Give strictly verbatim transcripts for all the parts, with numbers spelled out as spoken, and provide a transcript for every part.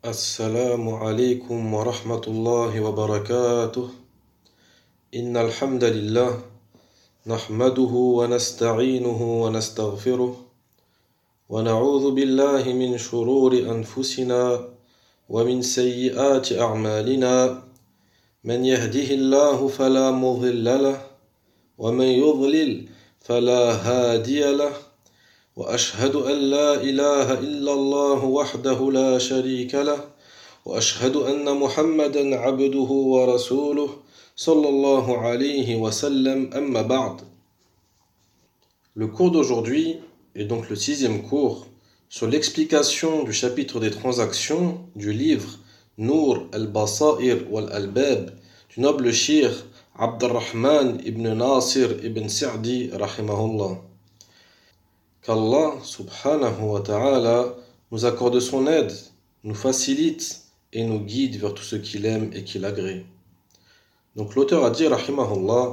السلام عليكم ورحمة الله وبركاته. إن الحمد لله نحمده ونستعينه ونستغفره ونعوذ بالله من شرور أنفسنا ومن سيئات أعمالنا. من يهده الله فلا مضل له ومن يضلل فلا هادي له وأشهد أن لا إله إلا الله وحده لا شريك له وأشهد أن محمدا عبده ورسوله صلى الله عليه وسلم أما بعد. Le cours d'aujourd'hui est donc le sixième cours sur l'explication du chapitre des transactions du livre Nour al-Basair wal-Albab du noble shir Abdurrahman ibn Nasir ibn Sa'di rahimahullah. Qu'Allah subhanahu wa ta'ala nous accorde son aide, nous facilite et nous guide vers tout ce qu'il aime et qu'il agrée. Donc l'auteur a dit rahimahullah: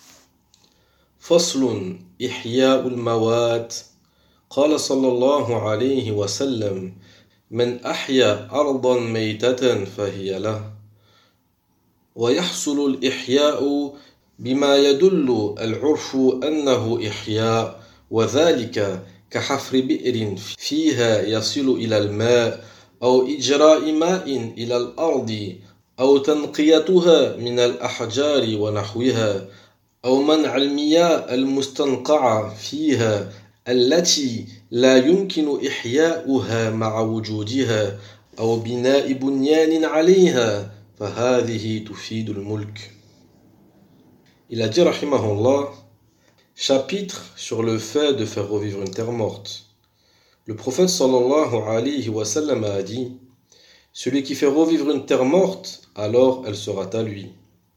Faslun ihya'ul mawat. قال صلى الله عليه وسلم: من أحيا أرضا ميتة فهي له. ويحصل الإحياء بما يدل العرف أنه إحياء، وذلك كحفر بئر فيها يصل إلى الماء أو إجراء ماء إلى الأرض أو تنقيتها من الأحجار ونحوها أو منع المياه المستنقعة فيها التي لا يمكن إحياؤها مع وجودها أو بناء بنيان عليها فهذه تفيد الملك. Il a dit rahimahullah, chapitre sur le fait de faire revivre une terre morte. Le prophète sallallahu alayhi wa sallam a dit: celui qui fait revivre une terre morte, alors elle sera à lui.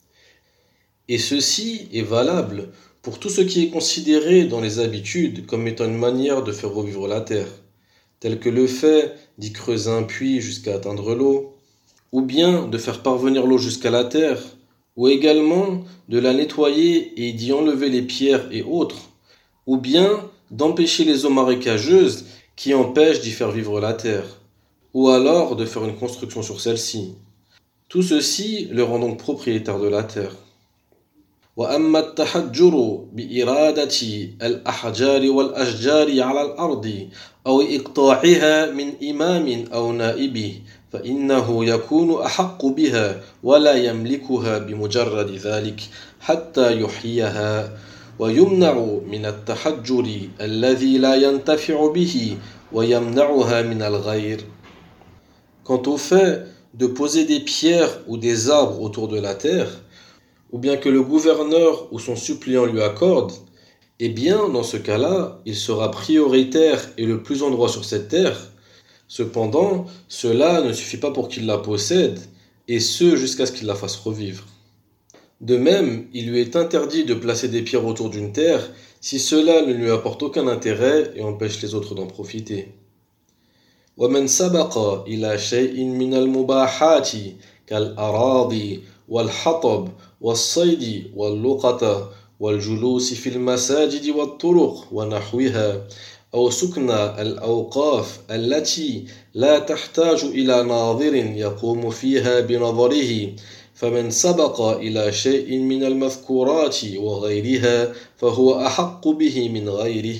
Et ceci est valable pour tout ce qui est considéré dans les habitudes comme étant une manière de faire revivre la terre, tel que le fait d'y creuser un puits jusqu'à atteindre l'eau, ou bien de faire parvenir l'eau jusqu'à la terre, ou également de la nettoyer et d'y enlever les pierres et autres, ou bien d'empêcher les eaux marécageuses qui empêchent d'y faire vivre la terre, ou alors de faire une construction sur celle-ci. Tout ceci le rend donc propriétaire de la terre. وأما التحجر بإرادة الأحجار والأشجار على الأرض أو إقطاعها من إمام أو نائب فإنه يكون أحق بها ولا يملكها بمجرد ذلك حتى يحييها ويمنع من التحجر الذي لا ينتفع به ويمنعها من الغير. Quant au fait de poser des pierres ou des arbres autour de la terre, ou bien que le gouverneur ou son suppléant lui accorde, eh bien, dans ce cas-là, il sera prioritaire et le plus en droit sur cette terre. Cependant, cela ne suffit pas pour qu'il la possède, et ce jusqu'à ce qu'il la fasse revivre. De même, il lui est interdit de placer des pierres autour d'une terre si cela ne lui apporte aucun intérêt et empêche les autres d'en profiter. وَمَنْ سَبَقَ إِلَى شَيْءٍ مِنَ الْمُبَاحَاتِ كَالْأَرَاضِ والحطب والصيد واللقطة والجلوس في المساجد والطرق ونحوها أو سكن الأوقاف التي لا تحتاج إلى ناظر يقوم فيها بنظره فمن سبق إلى شيء من المذكورات وغيرها فهو أحق به من غيره.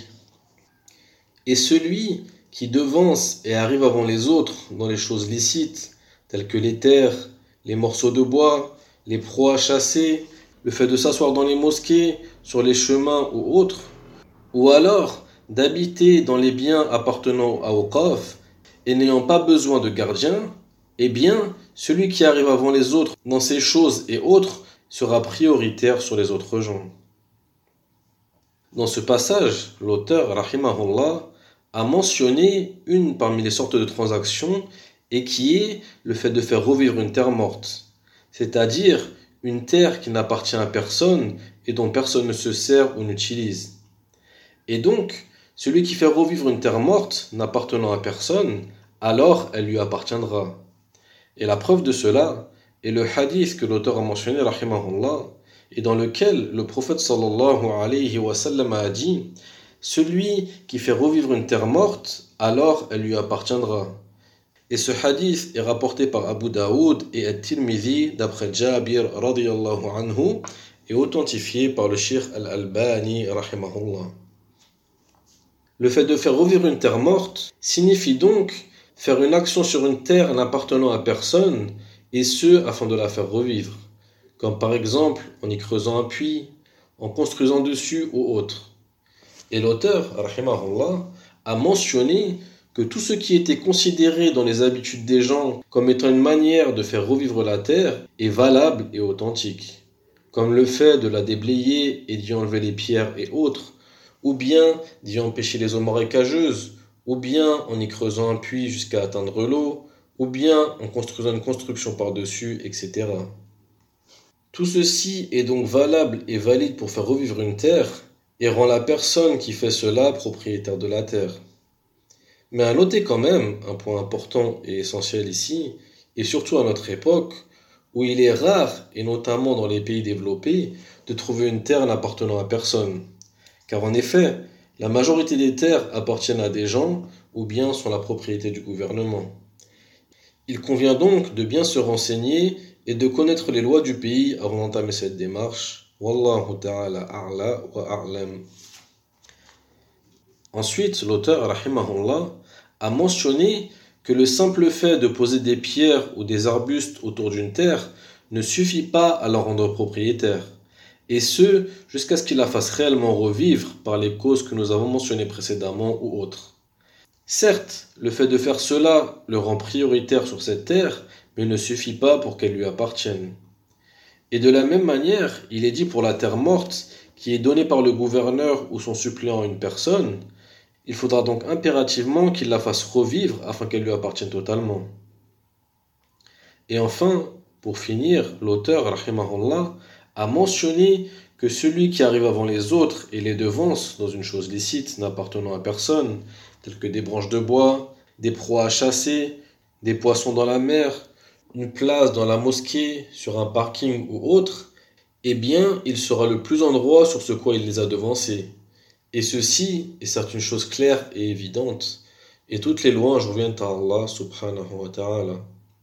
Et celui qui devance et arrive avant les autres dans les choses licites telles que les terres, les morceaux de bois, les proies chassées, le fait de s'asseoir dans les mosquées, sur les chemins ou autres, ou alors d'habiter dans les biens appartenant à Awqaf et n'ayant pas besoin de gardien, eh bien, celui qui arrive avant les autres dans ces choses et autres sera prioritaire sur les autres gens. Dans ce passage, l'auteur, rahimahullah, a mentionné une parmi les sortes de transactions et qui est le fait de faire revivre une terre morte, c'est-à-dire une terre qui n'appartient à personne et dont personne ne se sert ou n'utilise. Et donc, celui qui fait revivre une terre morte n'appartenant à personne, alors elle lui appartiendra. Et la preuve de cela est le hadith que l'auteur a mentionné, rahimahullah, et dans lequel le prophète sallallahu alayhi wa sallam a dit: celui qui fait revivre une terre morte, alors elle lui appartiendra. Et ce hadith est rapporté par Abu Daoud et At-Tirmidhi d'après Jabir radiyallahu anhu et authentifié par le Cheikh Al-Albani rahimahullah. Le fait de faire revivre une terre morte signifie donc faire une action sur une terre n'appartenant à personne, et ce afin de la faire revivre, comme par exemple en y creusant un puits, en construisant dessus ou autre. Et l'auteur, rahimahullah, a mentionné que tout ce qui était considéré dans les habitudes des gens comme étant une manière de faire revivre la terre est valable et authentique, comme le fait de la déblayer et d'y enlever les pierres et autres, ou bien d'y empêcher les eaux marécageuses, ou bien en y creusant un puits jusqu'à atteindre l'eau, ou bien en construisant une construction par-dessus, et cetera. Tout ceci est donc valable et valide pour faire revivre une terre et rend la personne qui fait cela propriétaire de la terre. Mais à noter quand même un point important et essentiel ici, et surtout à notre époque, où il est rare, et notamment dans les pays développés, de trouver une terre n'appartenant à personne. Car en effet, la majorité des terres appartiennent à des gens ou bien sont la propriété du gouvernement. Il convient donc de bien se renseigner et de connaître les lois du pays avant d'entamer cette démarche. Wallahu ta'ala a'la wa a'lam. Ensuite, l'auteur, rahimahullah, a mentionné que le simple fait de poser des pierres ou des arbustes autour d'une terre ne suffit pas à la rendre propriétaire, et ce, jusqu'à ce qu'il la fasse réellement revivre par les causes que nous avons mentionnées précédemment ou autres. Certes, le fait de faire cela le rend prioritaire sur cette terre, mais ne suffit pas pour qu'elle lui appartienne. Et de la même manière, il est dit pour la terre morte, qui est donnée par le gouverneur ou son suppléant à une personne, il faudra donc impérativement qu'il la fasse revivre afin qu'elle lui appartienne totalement. Et enfin, pour finir, l'auteur, rahimahullah, a mentionné que celui qui arrive avant les autres et les devance dans une chose licite n'appartenant à personne, telles que des branches de bois, des proies à chasser, des poissons dans la mer, une place dans la mosquée, sur un parking ou autre, eh bien, il sera le plus en droit sur ce quoi il les a devancés. Et ceci est certes une chose claire et évidente, et toutes les louanges reviennent à Allah subhanahu wa ta'ala.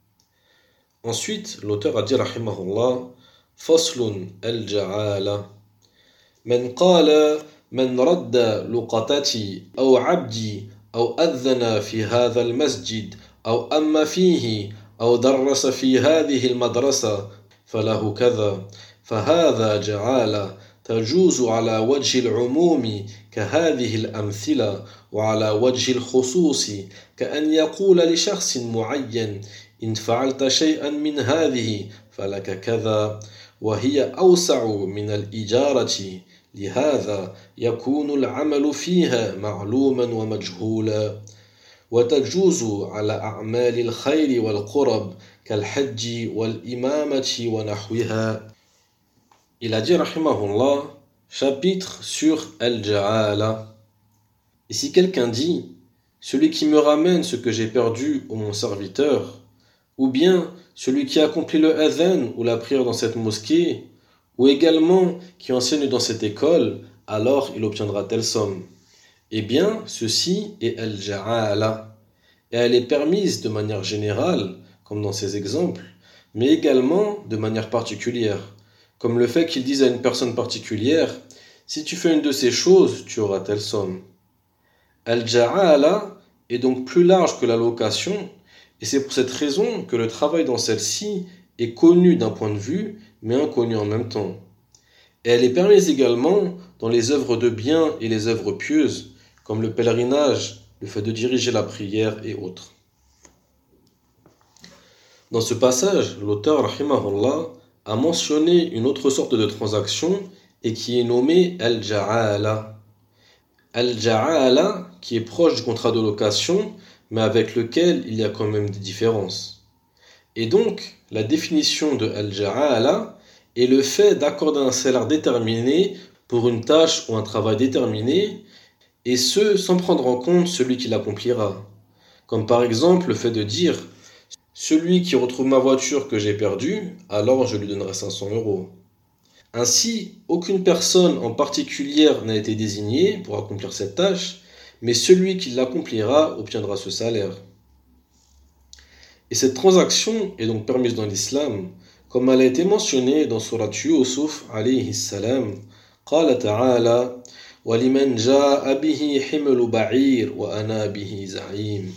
Ensuite, l'auteur a dit rahimahullah, Faslun al-ja'ala. من قال من رد لقطتي أو عبدي أو أذن في هذا المسجد أو أم فيه أو درس في هذه المدرسة فله كذا فهذا جعالة تجوز على وجه العموم كهذه الأمثلة وعلى وجه الخصوص كأن يقول لشخص معين إن فعلت شيئا من هذه فلك كذا وهي أوسع من الإجارة لهذا يكون العمل فيها معلوما ومجهولا وتجوز على أعمال الخير والقرب كالحج والإمامة ونحوها. Il a dit rahimahullah, chapitre sur Al-Ja'ala. Et si quelqu'un dit, celui qui me ramène ce que j'ai perdu au mon serviteur, ou bien celui qui accomplit le adhan ou la prière dans cette mosquée, ou également qui enseigne dans cette école, alors il obtiendra telle somme. Eh bien, ceci est Al-Ja'ala. Et elle est permise de manière générale, comme dans ces exemples, mais également de manière particulière, comme le fait qu'il dise à une personne particulière, si tu fais une de ces choses, tu auras telle somme. Al-Ja'ala est donc plus large que la location, et c'est pour cette raison que le travail dans celle-ci est connu d'un point de vue, mais inconnu en même temps. Et elle est permise également dans les œuvres de bien et les œuvres pieuses, comme le pèlerinage, le fait de diriger la prière et autres. Dans ce passage, l'auteur, rahimahullah, a mentionné une autre sorte de transaction et qui est nommée Al-Ja'ala. Al-Ja'ala, qui est proche du contrat de location, mais avec lequel il y a quand même des différences. Et donc, la définition de Al-Ja'ala est le fait d'accorder un salaire déterminé pour une tâche ou un travail déterminé, et ce, sans prendre en compte celui qui l'accomplira. Comme par exemple le fait de dire « Celui qui retrouve ma voiture que j'ai perdue, alors je lui donnerai cinq cents euros ». Ainsi, aucune personne en particulier n'a été désignée pour accomplir cette tâche, mais celui qui l'accomplira obtiendra ce salaire. Et cette transaction est donc permise dans l'islam, comme elle a été mentionnée dans Surat Yusuf alayhi salam. قال تعالى وَلِمَنْ جَاءَ بِهِ حِمْلُ بَعِيرٍ وَأَنَا بِهِ زَعِيمٌ.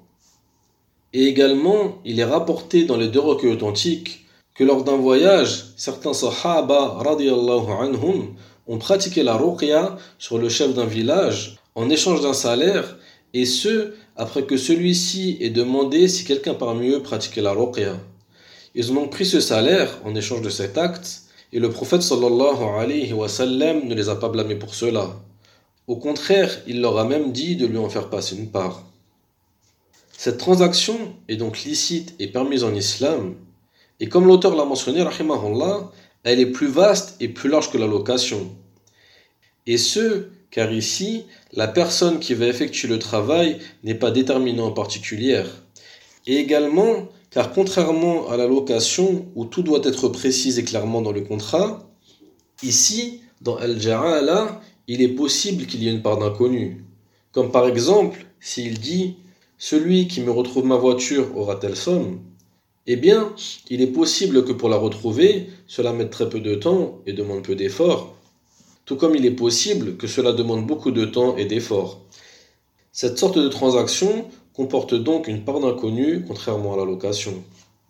Et également, il est rapporté dans les deux recueils authentiques que lors d'un voyage, certains sahaba radiyallahu anhum ont pratiqué la ruqya sur le chef d'un village en échange d'un salaire, et ce, après que celui-ci ait demandé si quelqu'un parmi eux pratiquait la ruqya. Ils ont donc pris ce salaire en échange de cet acte, et le prophète sallallahu alayhi wa sallam ne les a pas blâmés pour cela. Au contraire, il leur a même dit de lui en faire passer une part. Cette transaction est donc licite et permise en islam, et comme l'auteur l'a mentionné, rahimahullah, elle est plus vaste et plus large que la location. Et ce, car ici, la personne qui va effectuer le travail n'est pas déterminée en particulière. Et également, car contrairement à la location, où tout doit être précis et clairement dans le contrat, ici, dans Al-Ja'ala, il est possible qu'il y ait une part d'inconnu. Comme par exemple, s'il dit « Celui qui me retrouve ma voiture aura telle somme », eh bien, il est possible que pour la retrouver, cela mette très peu de temps et demande peu d'efforts. Tout comme il est possible que cela demande beaucoup de temps et d'efforts. Cette sorte de transaction comporte donc une part d'inconnu, contrairement à la location.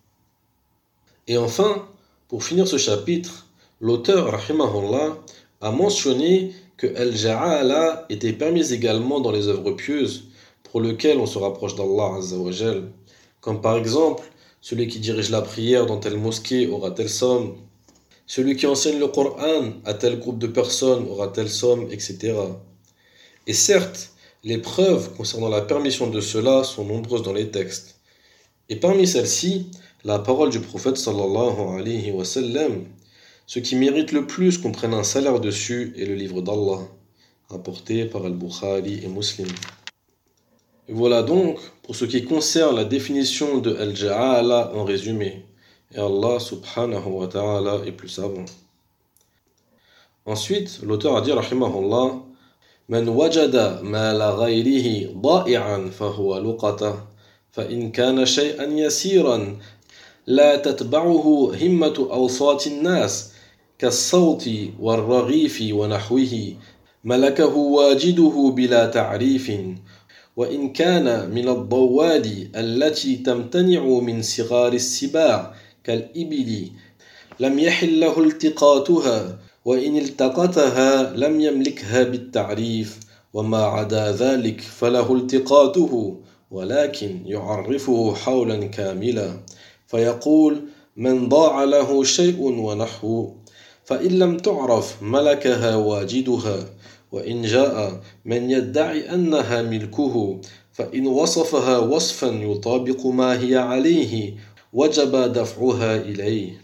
Et enfin, pour finir ce chapitre, l'auteur, rahimahullah, a mentionné que Al-Ja'ala était permise également dans les œuvres pieuses, pour lesquelles on se rapproche d'Allah Azza wa Jal. Comme par exemple, celui qui dirige la prière dans telle mosquée aura telle somme, celui qui enseigne le Coran à tel groupe de personnes aura telle somme, et cetera. Et certes, les preuves concernant la permission de cela sont nombreuses dans les textes. Et parmi celles-ci, la parole du prophète sallallahu alayhi wa sallam, ce qui mérite le plus qu'on prenne un salaire dessus est le livre d'Allah, rapporté par Al-Bukhari et Muslim. Et voilà donc pour ce qui concerne la définition de Al-Ja'ala en résumé. Et Allah subhanahu wa ta'ala est plus savant. Ensuite, l'auteur a dit, rahimahullah, من وجد مال غيره ضائعا فهو لقطة فإن كان شيئا يسيرا لا تتبعه همة أوساط الناس كالصوت والرغيف ونحوه ملكه واجده بلا تعريف وإن كان من الضواد التي تمتنع من صغار السباع كالإبل لم يحل له التقاطها وإن التقطها لم يملكها بالتعريف وما عدا ذلك فله التقاطه ولكن يعرفه حولا كاملا فيقول من ضاع له شيء ونحوه فإن لم تعرف ملكها واجدها وإن جاء من يدعي أنها ملكه فإن وصفها وصفا يطابق ما هي عليه وجب دفعها إليه.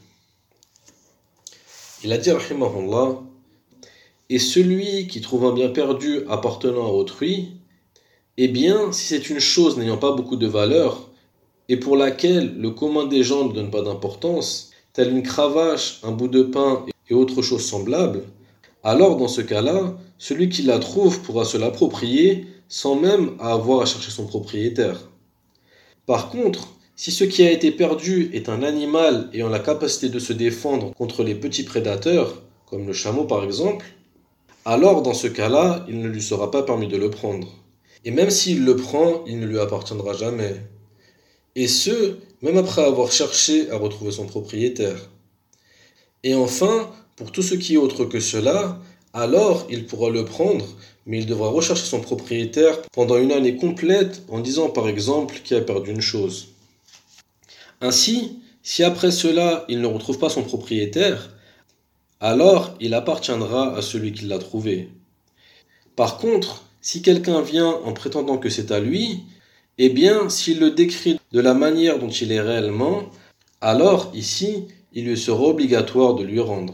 Il a dit, rahimahullah, et celui qui trouve un bien perdu appartenant à autrui, eh bien, si c'est une chose n'ayant pas beaucoup de valeur, et pour laquelle le commun des gens ne donne pas d'importance, telle une cravache, un bout de pain et autre chose semblable, alors dans ce cas-là, celui qui la trouve pourra se l'approprier sans même avoir à chercher son propriétaire. Par contre, si ce qui a été perdu est un animal ayant la capacité de se défendre contre les petits prédateurs, comme le chameau par exemple, alors dans ce cas-là, il ne lui sera pas permis de le prendre. Et même s'il le prend, il ne lui appartiendra jamais. Et ce, même après avoir cherché à retrouver son propriétaire. Et enfin, pour tout ce qui est autre que cela, alors il pourra le prendre, mais il devra rechercher son propriétaire pendant une année complète en disant par exemple qu'il a perdu une chose. Ainsi, si après cela il ne retrouve pas son propriétaire, alors il appartiendra à celui qui l'a trouvé. Par contre, si quelqu'un vient en prétendant que c'est à lui, eh bien, s'il le décrit de la manière dont il est réellement, alors ici, il lui sera obligatoire de lui rendre.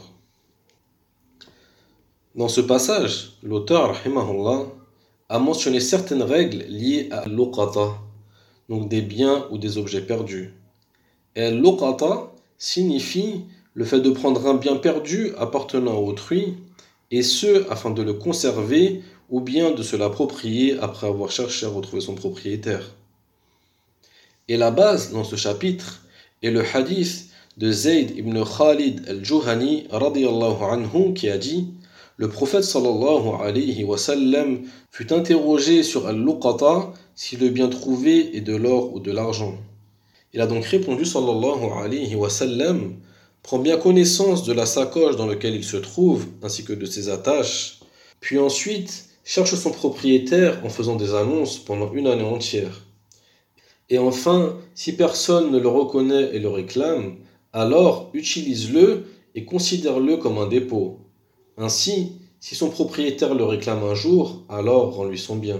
Dans ce passage, l'auteur, rahimahullah, a mentionné certaines règles liées à l'uqata, donc des biens ou des objets perdus. Et l'uqata signifie le fait de prendre un bien perdu appartenant à autrui, et ce, afin de le conserver ou bien de se l'approprier après avoir cherché à retrouver son propriétaire. Et la base dans ce chapitre est le hadith de Zayd ibn Khalid al-Juhani radiyallahu anhu qui a dit: le prophète sallallahu alayhi wa sallam fut interrogé sur al-luqata, si le bien trouvé est de l'or ou de l'argent. Il a donc répondu sallallahu alayhi wa sallam: prends bien connaissance de la sacoche dans laquelle il se trouve, ainsi que de ses attaches, puis ensuite cherche son propriétaire en faisant des annonces pendant une année entière. Et enfin, si personne ne le reconnaît et le réclame, alors utilise-le et considère-le comme un dépôt. Ainsi, si son propriétaire le réclame un jour, alors rends-lui son bien.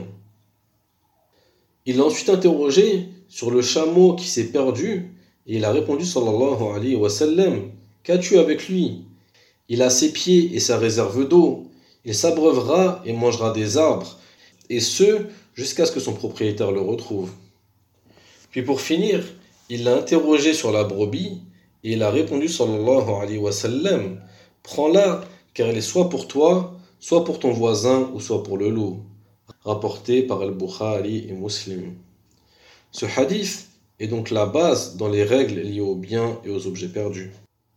Il l'a ensuite interrogé sur le chameau qui s'est perdu, et il a répondu sallallahu alayhi wa sallam: qu'as-tu avec lui? Il a ses pieds et sa réserve d'eau, il s'abreuvera et mangera des arbres, et ce, jusqu'à ce que son propriétaire le retrouve. Puis pour finir, il l'a interrogé sur la brebis, et il a répondu sallallahu alayhi wa sallam: prends-la, car elle est soit pour toi, soit pour ton voisin, ou soit pour le loup. Rapporté par Al-Bukhari et Muslim. Ce hadith est donc la base dans les règles liées aux biens et aux objets perdus.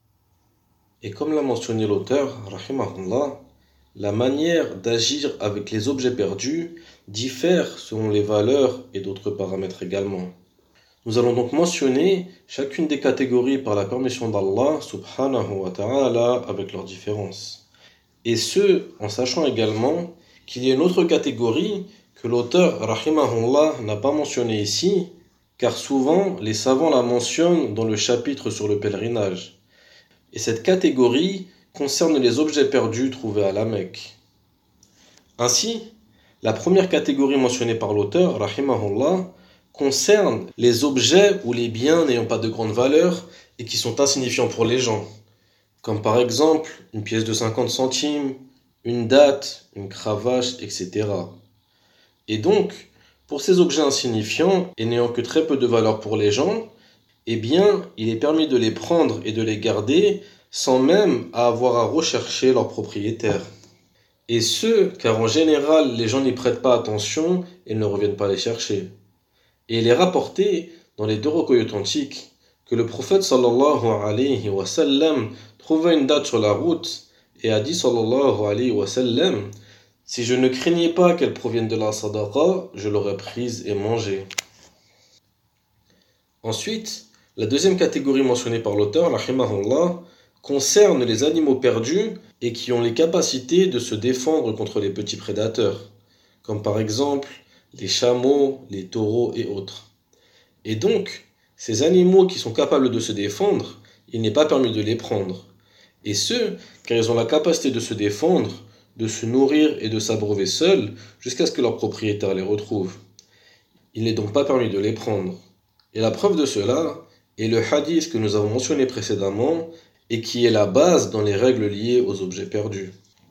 Et comme l'a mentionné l'auteur, rahimahullah, la manière d'agir avec les objets perdus diffère selon les valeurs et d'autres paramètres également. Nous allons donc mentionner chacune des catégories par la permission d'Allah subhanahu wa ta'ala avec leurs différences. Et ce, en sachant également qu'il y a une autre catégorie que l'auteur rahimahullah n'a pas mentionnée ici, car souvent les savants la mentionnent dans le chapitre sur le pèlerinage. Et cette catégorie concerne les objets perdus trouvés à la Mecque. Ainsi, la première catégorie mentionnée par l'auteur rahimahullah concerne les objets ou les biens n'ayant pas de grande valeur et qui sont insignifiants pour les gens, comme par exemple une pièce de cinquante centimes, une date, une cravache, et cetera. Et donc, pour ces objets insignifiants et n'ayant que très peu de valeur pour les gens, eh bien, il est permis de les prendre et de les garder sans même avoir à rechercher leur propriétaire. Et ce, car en général, les gens n'y prêtent pas attention et ne reviennent pas les chercher. Et il est rapporté dans les deux recueils authentiques que le prophète sallallahu alayhi wa sallam trouva une date sur la route et a dit sallallahu alayhi wa sallam: si je ne craignais pas qu'elle provienne de la sadaqa, je l'aurais prise et mangée. Ensuite, la deuxième catégorie mentionnée par l'auteur, rahimahullah, concerne les animaux perdus et qui ont les capacités de se défendre contre les petits prédateurs, comme par exemple les chameaux, les taureaux et autres. Et donc, ces animaux qui sont capables de se défendre, il n'est pas permis de les prendre. Et ce, car ils ont la capacité de se défendre, de se nourrir et de s'abreuver seuls jusqu'à ce que leur propriétaire les retrouve. Il n'est donc pas permis de les prendre. Et la preuve de cela est le hadith que nous avons mentionné précédemment et qui est la base dans les règles liées aux objets perdus.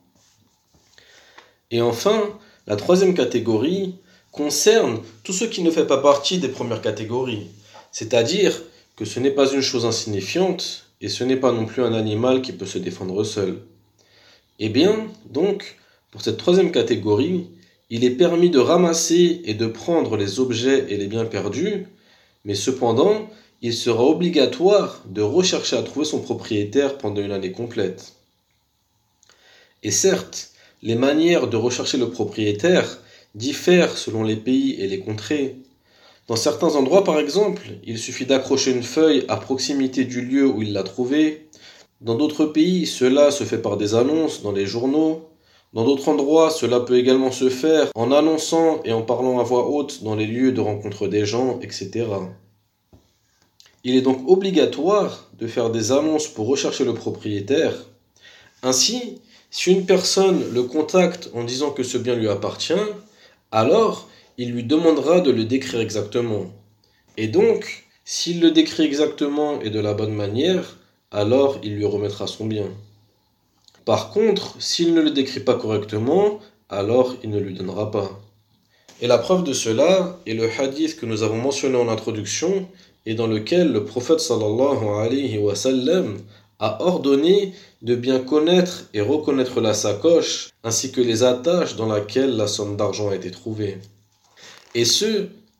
Et enfin, la troisième catégorie concerne tout ce qui ne fait pas partie des premières catégories, c'est-à-dire que ce n'est pas une chose insignifiante et ce n'est pas non plus un animal qui peut se défendre seul. Eh bien, donc, pour cette troisième catégorie, il est permis de ramasser et de prendre les objets et les biens perdus, mais cependant, il sera obligatoire de rechercher à trouver son propriétaire pendant une année complète. Et certes, les manières de rechercher le propriétaire diffèrent selon les pays et les contrées. Dans certains endroits, par exemple, il suffit d'accrocher une feuille à proximité du lieu où il l'a trouvée. Dans d'autres pays, cela se fait par des annonces dans les journaux. Dans d'autres endroits, cela peut également se faire en annonçant et en parlant à voix haute dans les lieux de rencontre des gens, et cetera. Il est donc obligatoire de faire des annonces pour rechercher le propriétaire. Ainsi, si une personne le contacte en disant que ce bien lui appartient, alors il lui demandera de le décrire exactement. Et donc, s'il le décrit exactement et de la bonne manière, alors il lui remettra son bien. Par contre, s'il ne le décrit pas correctement, alors il ne lui donnera pas. Et la preuve de cela est le hadith que nous avons mentionné en introduction et dans lequel le prophète sallallahu alayhi wa sallam a ordonné de bien connaître et reconnaître la sacoche ainsi que les attaches dans laquelle la somme d'argent a été trouvée. Et ce,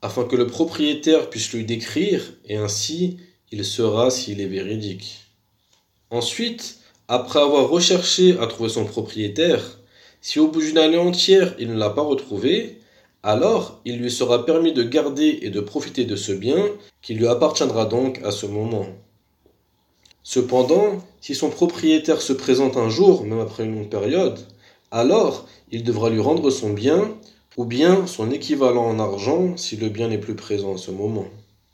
afin que le propriétaire puisse lui décrire, et ainsi il saura s'il est véridique. Ensuite, après avoir recherché à trouver son propriétaire, si au bout d'une année entière il ne l'a pas retrouvé, alors il lui sera permis de garder et de profiter de ce bien qui lui appartiendra donc à ce moment. Cependant, si son propriétaire se présente un jour, même après une longue période, alors il devra lui rendre son bien, ou bien son équivalent en argent si le bien n'est plus présent à ce moment.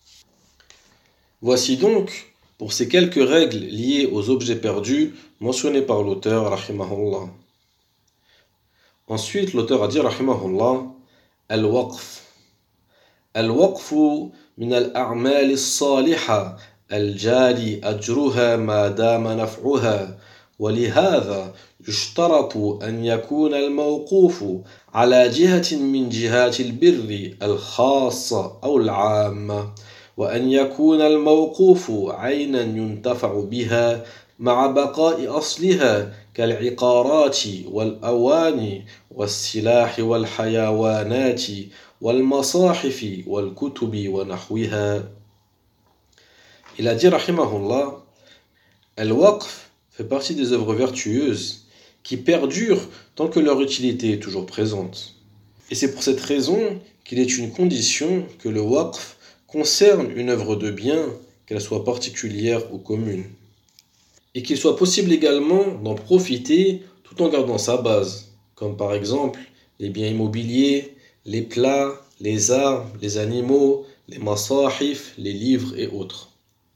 Voici donc pour ces quelques règles liées aux objets perdus mentionnées par l'auteur, rahimahullah. Ensuite, l'auteur a dit, rahimahullah, al-waqf. Al-waqf min al-a'mal as-salihah al-jari ajruha ma dama naf'uha. ولهذا يشترط أن يكون الموقوف على جهة من جهات البر الخاصة أو العامة وأن يكون الموقوف عينا ينتفع بها مع بقاء أصلها كالعقارات والأواني والسلاح والحيوانات والمصاحف والكتب ونحوها. Il a dit rahimahullah, al-waqf fait partie des œuvres vertueuses qui perdurent tant que leur utilité est toujours présente. Et c'est pour cette raison qu'il est une condition que le waqf concerne une œuvre de bien, qu'elle soit particulière ou commune. Et qu'il soit possible également d'en profiter tout en gardant sa base, comme par exemple les biens immobiliers, les plats, les armes, les animaux, les masahif, les livres et autres.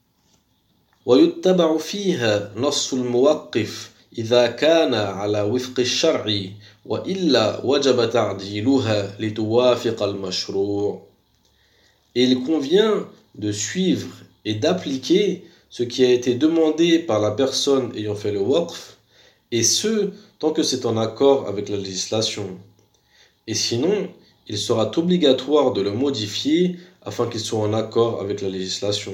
ويتبع فيها نص الموقف إذا كان على وفق الشرع وإلا وجب تعديلها لتوافق المشروع. Et il convient de suivre et d'appliquer ce qui a été demandé par la personne ayant fait le waqf, et ce, tant que c'est en accord avec la législation. Et sinon, il sera obligatoire de le modifier afin qu'il soit en accord avec la législation.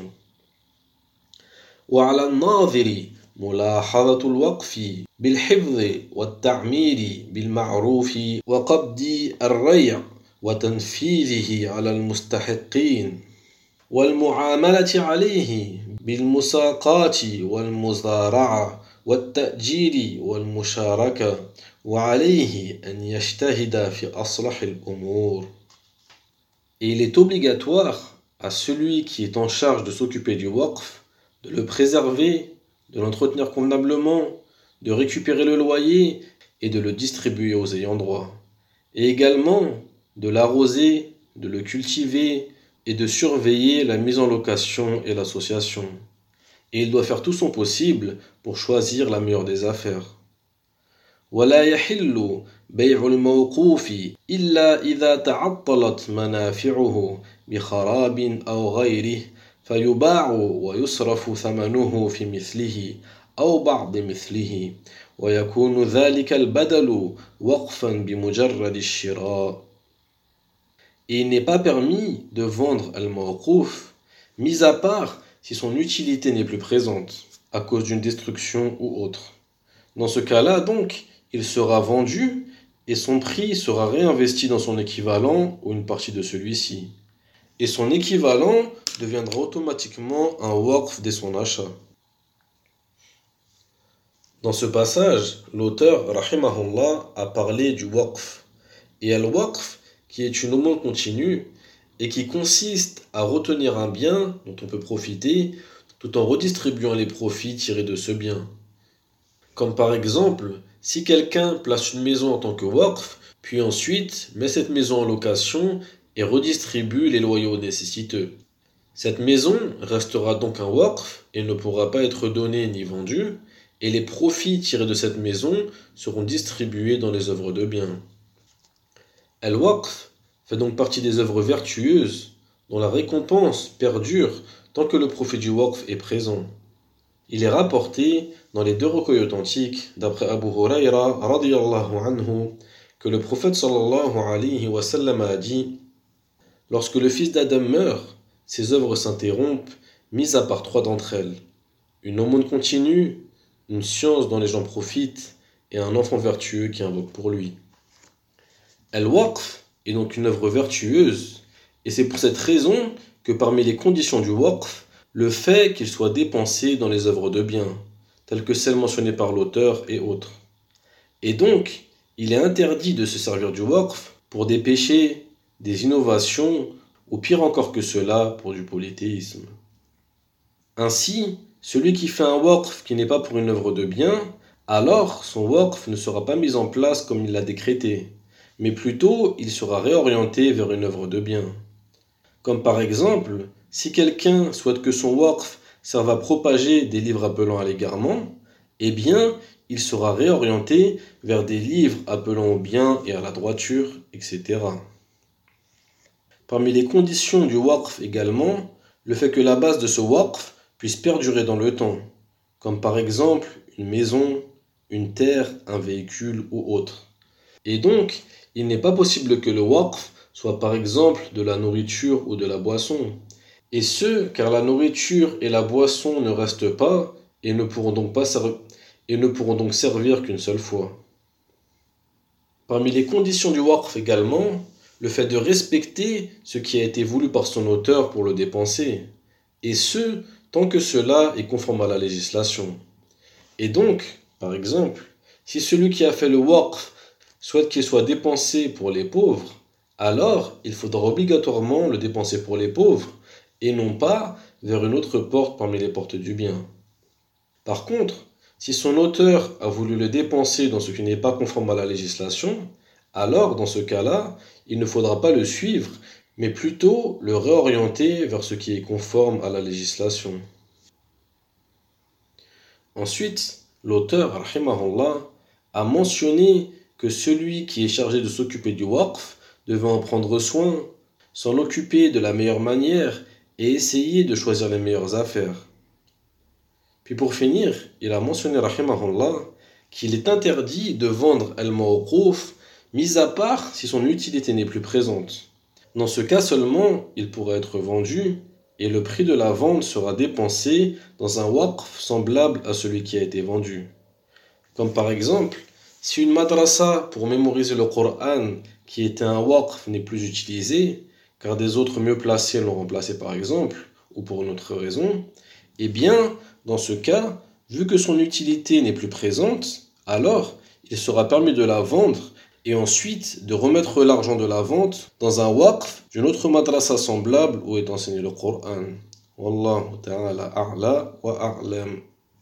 وعلى الناظر ملاحظة الوقف بالحفظ والتعمير بالمعروف وقبض الريع وتنفيذه على المستحقين والمعاملة عليه بالمساقات والمزارعة والتأجير والمشاركة وعليه أن يجتهد في أصلح الأمور. Et il est obligatoire à celui qui est en charge de s'occuper du waqf de le préserver, de l'entretenir convenablement, de récupérer le loyer et de le distribuer aux ayants droit. Et également de l'arroser, de le cultiver et de surveiller la mise en location et l'association. Et il doit faire tout son possible pour choisir la meilleure des affaires. ولا يحل بيع الموقوف إلا إذا تعطلت منافعه بخراب أو غيره فيباع ويصرف ثمنه في مثله أو بعض مثله ويكون ذلك البدل وقفا بمجرد الشراء. Et il n'est pas permis de vendre al-mawquf, mis à part si son utilité n'est plus présente, à cause d'une destruction ou autre. Dans ce cas-là, donc, il sera vendu et son prix sera réinvesti dans son équivalent ou une partie de celui-ci. Et son équivalent deviendra automatiquement un waqf dès son achat. Dans ce passage, l'auteur, rahimahullah, a parlé du waqf. Et al-waqf, qui est une aumône continue et qui consiste à retenir un bien dont on peut profiter tout en redistribuant les profits tirés de ce bien. Comme par exemple, si quelqu'un place une maison en tant que waqf, puis ensuite met cette maison en location et redistribue les loyers aux nécessiteux. Cette maison restera donc un waqf et ne pourra pas être donnée ni vendue, et les profits tirés de cette maison seront distribués dans les œuvres de bien. Al-waqf fait donc partie des œuvres vertueuses dont la récompense perdure tant que le profit du waqf est présent. Il est rapporté dans les deux recueils authentiques d'après Abu Hurayra radiyallahu anhu que le prophète sallallahu alayhi wa sallam a dit: lorsque le fils d'Adam meurt, ses œuvres s'interrompent, mis à part trois d'entre elles: une aumône continue, une science dont les gens profitent et un enfant vertueux qui invoque pour lui. Al-waqf est donc une œuvre vertueuse Et c'est pour cette raison que parmi les conditions du waqf, le fait qu'il soit dépensé dans les œuvres de bien, telles que celles mentionnées par l'auteur et autres. Et donc, il est interdit de se servir du waqf pour des péchés, des innovations, ou pire encore que cela, pour du polythéisme. Ainsi, celui qui fait un waqf qui n'est pas pour une œuvre de bien, alors son waqf ne sera pas mis en place comme il l'a décrété, mais plutôt il sera réorienté vers une œuvre de bien. Comme par exemple, si quelqu'un souhaite que son waqf serve à propager des livres appelant à l'égarement, eh bien, il sera réorienté vers des livres appelant au bien et à la droiture, et cetera. Parmi les conditions du waqf également, le fait que la base de ce waqf puisse perdurer dans le temps, comme par exemple une maison, une terre, un véhicule ou autre. Et donc, il n'est pas possible que le waqf soit par exemple de la nourriture ou de la boisson. Et ce, car la nourriture et la boisson ne restent pas et ne pourront donc, pas ser- et ne pourront donc servir qu'une seule fois. Parmi les conditions du waqf également, le fait de respecter ce qui a été voulu par son auteur pour le dépenser, et ce, tant que cela est conforme à la législation. Et donc, par exemple, si celui qui a fait le waqf souhaite qu'il soit dépensé pour les pauvres, alors il faudra obligatoirement le dépenser pour les pauvres, et non pas vers une autre porte parmi les portes du bien. Par contre, si son auteur a voulu le dépenser dans ce qui n'est pas conforme à la législation, alors dans ce cas-là, il ne faudra pas le suivre, mais plutôt le réorienter vers ce qui est conforme à la législation. Ensuite, l'auteur, rahimahullah, a mentionné que celui qui est chargé de s'occuper du waqf devait en prendre soin, s'en occuper de la meilleure manière et essayer de choisir les meilleures affaires. Puis pour finir, il a mentionné, rahimahullah, qu'il est interdit de vendre al-mawquf, mis à part si son utilité n'est plus présente. Dans ce cas seulement, il pourra être vendu et le prix de la vente sera dépensé dans un waqf semblable à celui qui a été vendu. Comme par exemple, si une madrasa pour mémoriser le Coran qui était un waqf n'est plus utilisée, car des autres mieux placés l'ont remplacé par exemple, ou pour une autre raison, eh bien, dans ce cas, vu que son utilité n'est plus présente, alors il sera permis de la vendre et ensuite de remettre l'argent de la vente dans un waqf d'une autre madrasa semblable où est enseigné le Coran. Wallahu ta'ala a'la wa a'lam.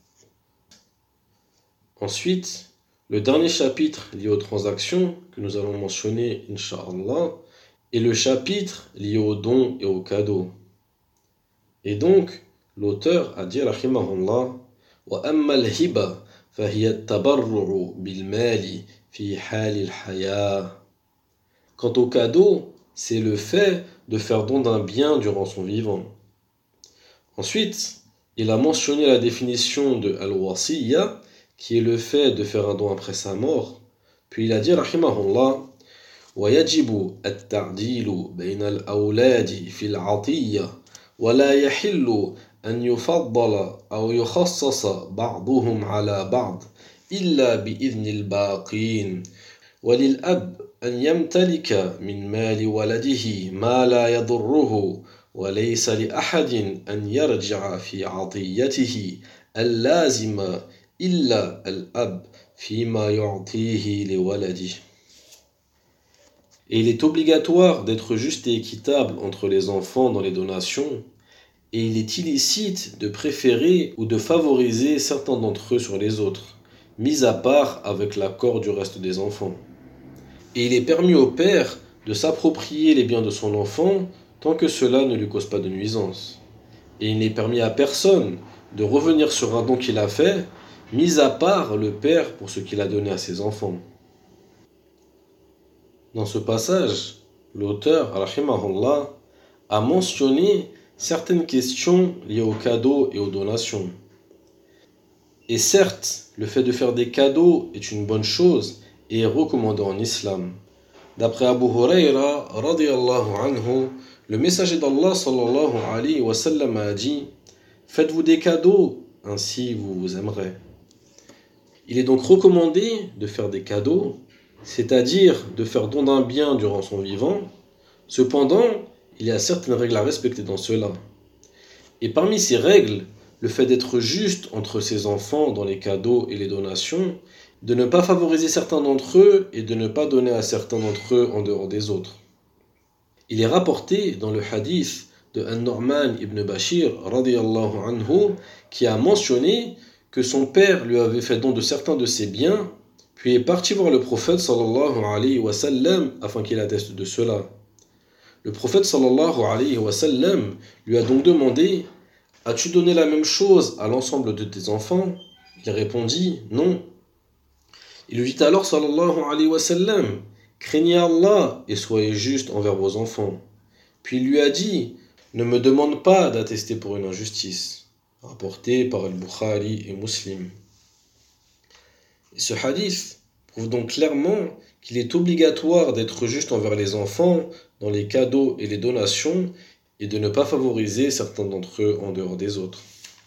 Ensuite, le dernier chapitre lié aux transactions que nous allons mentionner, Inch'Allah, est le chapitre lié aux dons et aux cadeaux. Et donc, l'auteur a dit, rahimahullah, wa amma al-hiba fahiya at-tabarru'u bil mali fi hal al-haya. Quant au cadeau, c'est le fait de faire don d'un bien durant son vivant. Ensuite, il a mentionné la définition de al-wasiyya, qui est le fait de faire un don après sa mort. Puis il a dit, rahimahullah, ويجب التعديل بين الأولاد في العطية ولا يحل أن يفضل أو يخصص بعضهم على بعض إلا بإذن الباقين وللأب أن يمتلك من مال ولده ما لا يضره وليس لأحد أن يرجع في عطيته اللازمة إلا الأب فيما يعطيه لولده. Et il est obligatoire d'être juste et équitable entre les enfants dans les donations, et il est illicite de préférer ou de favoriser certains d'entre eux sur les autres, mis à part avec l'accord du reste des enfants. Et il est permis au père de s'approprier les biens de son enfant tant que cela ne lui cause pas de nuisance. Et il n'est permis à personne de revenir sur un don qu'il a fait, mis à part le père pour ce qu'il a donné à ses enfants. Dans ce passage, l'auteur, rahimahullah, a mentionné certaines questions liées aux cadeaux et aux donations. Et certes, le fait de faire des cadeaux est une bonne chose et est recommandé en islam. D'après Abu Huraira, radiyallahu anhu, le messager d'Allah sallallahu alayhi wa sallam a dit « Faites-vous des cadeaux, ainsi vous vous aimerez. » Il est donc recommandé de faire des cadeaux, c'est-à-dire de faire don d'un bien durant son vivant. Cependant, il y a certaines règles à respecter dans cela. Et parmi ces règles, le fait d'être juste entre ses enfants dans les cadeaux et les donations, de ne pas favoriser certains d'entre eux et de ne pas donner à certains d'entre eux en dehors des autres. Il est rapporté dans le hadith de An-Nu'man ibn Bashir radiyallahu anhu qui a mentionné que son père lui avait fait don de certains de ses biens, puis est parti voir le prophète sallallahu alayhi wa sallam afin qu'il atteste de cela. Le prophète sallallahu alayhi wa sallam lui a donc demandé « As-tu donné la même chose à l'ensemble de tes enfants ?» Il répondit « Non ». Il lui dit alors sallallahu alayhi wa sallam « Craignez Allah et soyez juste envers vos enfants. » Puis il lui a dit « Ne me demande pas d'attester pour une injustice. » Rapporté par Al-Bukhari et Muslim. Et ce hadith prouve donc clairement qu'il est obligatoire d'être juste envers les enfants dans les cadeaux et les donations et de ne pas favoriser certains d'entre eux en dehors des autres.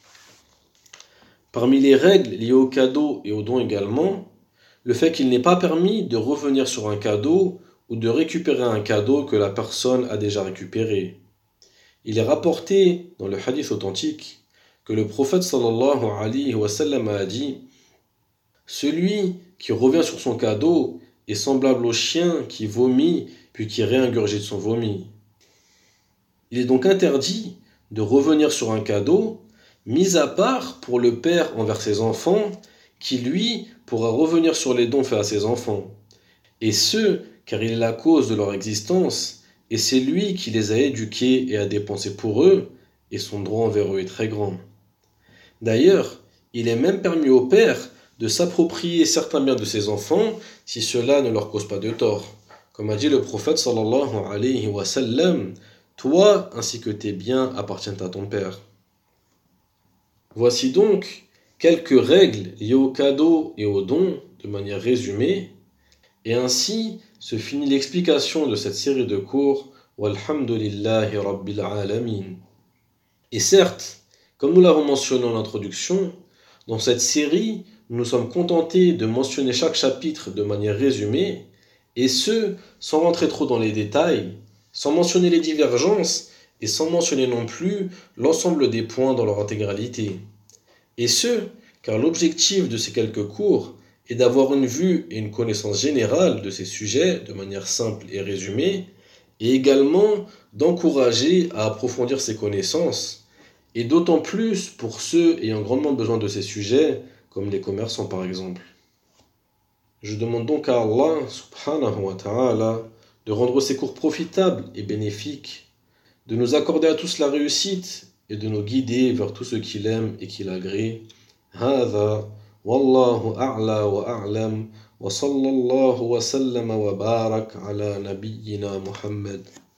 Parmi les règles liées aux cadeaux et aux dons également, le fait qu'il n'est pas permis de revenir sur un cadeau ou de récupérer un cadeau que la personne a déjà récupéré. Il est rapporté dans le hadith authentique que le prophète sallallahu alayhi wa sallam a dit « Celui qui revient sur son cadeau est semblable au chien qui vomit puis qui réingurgite son vomi. » Il est donc interdit de revenir sur un cadeau, mis à part pour le père envers ses enfants, qui lui pourra revenir sur les dons faits à ses enfants. Et ce, car il est la cause de leur existence, et c'est lui qui les a éduqués et a dépensé pour eux, et son droit envers eux est très grand. D'ailleurs, il est même permis au père de s'approprier certains biens de ses enfants si cela ne leur cause pas de tort. Comme a dit le prophète sallallahu alayhi wa sallam, « Toi ainsi que tes biens appartiennent à ton père. » Voici donc quelques règles liées aux cadeaux et aux dons de manière résumée, et ainsi se finit l'explication de cette série de cours « Walhamdulillahi Rabbil Alamin ». Et certes, comme nous l'avons mentionné en introduction, dans cette série, nous nous sommes contentés de mentionner chaque chapitre de manière résumée, et ce, sans rentrer trop dans les détails, sans mentionner les divergences, et sans mentionner non plus l'ensemble des points dans leur intégralité. Et ce, car l'objectif de ces quelques cours est d'avoir une vue et une connaissance générale de ces sujets de manière simple et résumée, et également d'encourager à approfondir ces connaissances, et d'autant plus pour ceux ayant grandement besoin de ces sujets, comme les commerçants par exemple. Je demande donc à Allah subhanahu wa ta'ala de rendre ces cours profitables et bénéfiques, de nous accorder à tous la réussite et de nous guider vers tout ce qu'il aime et qu'il agrée. Hādhā wallahu a'lā wa a'lam wa sallallahu wa sallama wa barak ala nabiyyina Muhammad.